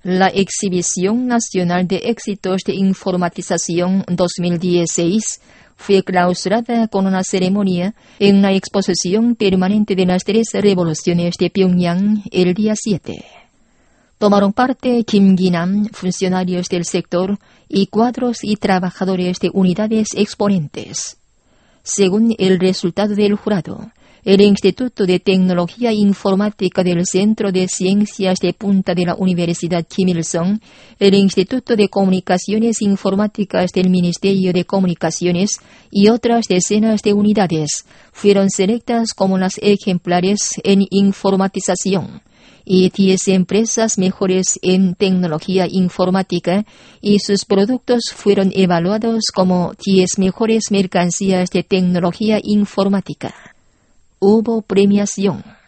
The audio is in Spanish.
La Exhibición Nacional de Éxitos de Informatización 2016 fue clausurada con una ceremonia en la exposición permanente de las 3 revoluciones de Pyongyang el día 7. Tomaron parte Kim Gi-nam, funcionarios del sector, y cuadros y trabajadores de unidades exponentes. Según el resultado del jurado, el Instituto de Tecnología Informática del Centro de Ciencias de Punta de la Universidad Kim Il-sung, el Instituto de Comunicaciones Informáticas del Ministerio de Comunicaciones y otras decenas de unidades fueron selectas como las ejemplares en informatización, y 10 empresas mejores en tecnología informática y sus productos fueron evaluados como 10 mejores mercancías de tecnología informática. Hubo premiación.